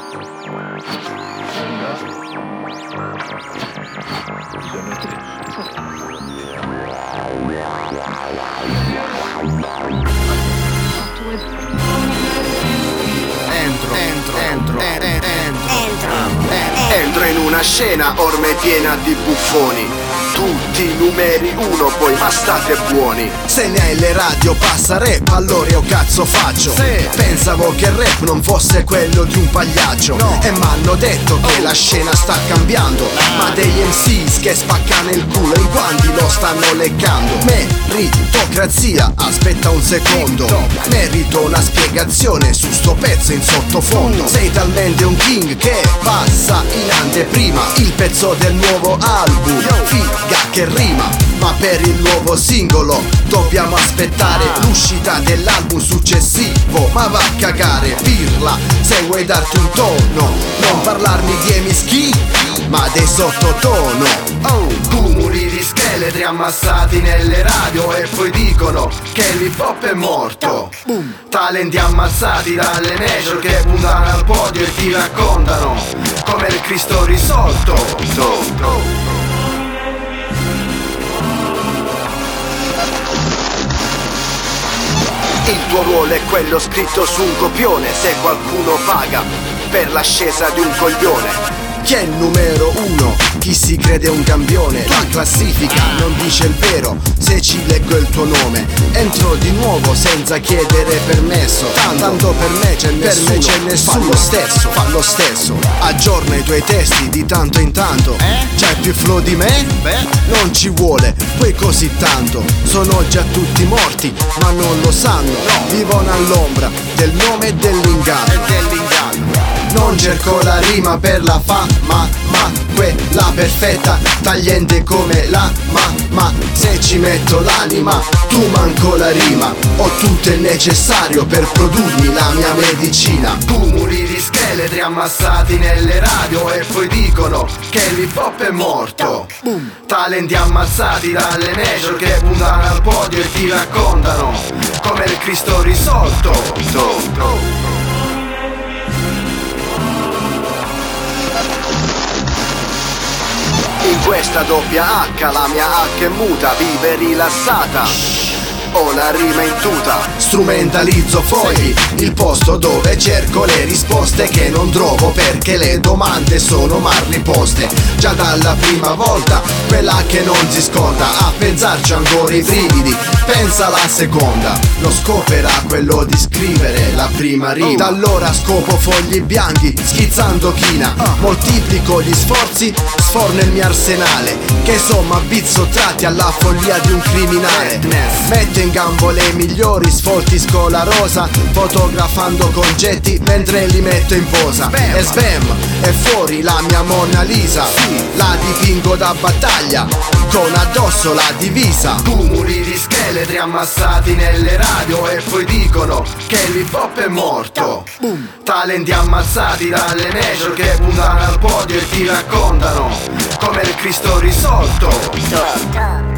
Entro in una scena ormai piena di buffoni, tutti numeri uno poi, ma state buoni. Se nelle radio passa rap, allora io cazzo faccio? Pensavo che il rap non fosse quello di un pagliaccio, e m'hanno detto che la scena sta cambiando, ma degli MCs che spaccano il culo in quanti lo stanno leccando. Meritocrazia, aspetta un secondo, merito una spiegazione su sto pezzo in sottofondo. Sei talmente un king che passa in anteprima il pezzo del nuovo album, figa che rima, ma per il nuovo singolo dobbiamo aspettare l'uscita dell'album successivo. Ma va a cagare, pirla, se vuoi darti un tono, non parlarmi di emischi, ma dei sottotono. Cumuli di scheletri ammassati nelle radio e poi dicono che l'hip hop è morto. Talenti ammazzati dalle major che puntano al podio e ti raccontano come il Cristo risolto. Il tuo ruolo è quello scritto su un copione, se qualcuno paga per l'ascesa di un coglione. Chi è il numero uno? Chi si crede un campione? La classifica non dice il vero, se ci leggo il tuo nome entro di nuovo senza chiedere permesso. Tanto per me c'è nessuno, fa lo stesso. Aggiorna i tuoi testi di tanto in tanto. C'hai più flow di me? Non ci vuole poi così tanto. Sono già tutti morti ma non lo sanno, vivono all'ombra del nome e dell'inganno. Non cerco la rima per la fama, ma quella perfetta, tagliente come la ma se ci metto l'anima, tu manco la rima. Ho tutto il necessario per produrmi la mia medicina. Cumuli di scheletri ammassati nelle radio e poi dicono che l'hip hop è morto. Talenti ammazzati dalle major che puntano al podio e ti raccontano come il Cristo risolto. In questa doppia H la mia H è muta, vive rilassata, ho la rima in tuta. Strumentalizzo fogli, il posto dove cerco le risposte che non trovo perché le domande sono mal riposte. Già dalla prima volta, quella che non si scorda, a pensarci ancora i brividi, pensa alla seconda. Lo scopo era quello di scrivere la prima rima, da allora scopo fogli bianchi, schizzando china. Moltiplico gli sforzi, sforno il mio arsenale, che somma beat sottratti alla follia di un criminale. Metto in gambo le migliori sfolti scolarosa, fotografando concetti mentre li metto in posa. E sbam, è fuori la mia Mona Lisa, la dipingo da battaglia, con addosso la divisa. Cumuli di scheletri ammassati nelle radio e poi dicono che l'hip hop è morto. Talenti ammazzati dalle major che puntano al podio e ti raccontano come il Cristo risolto.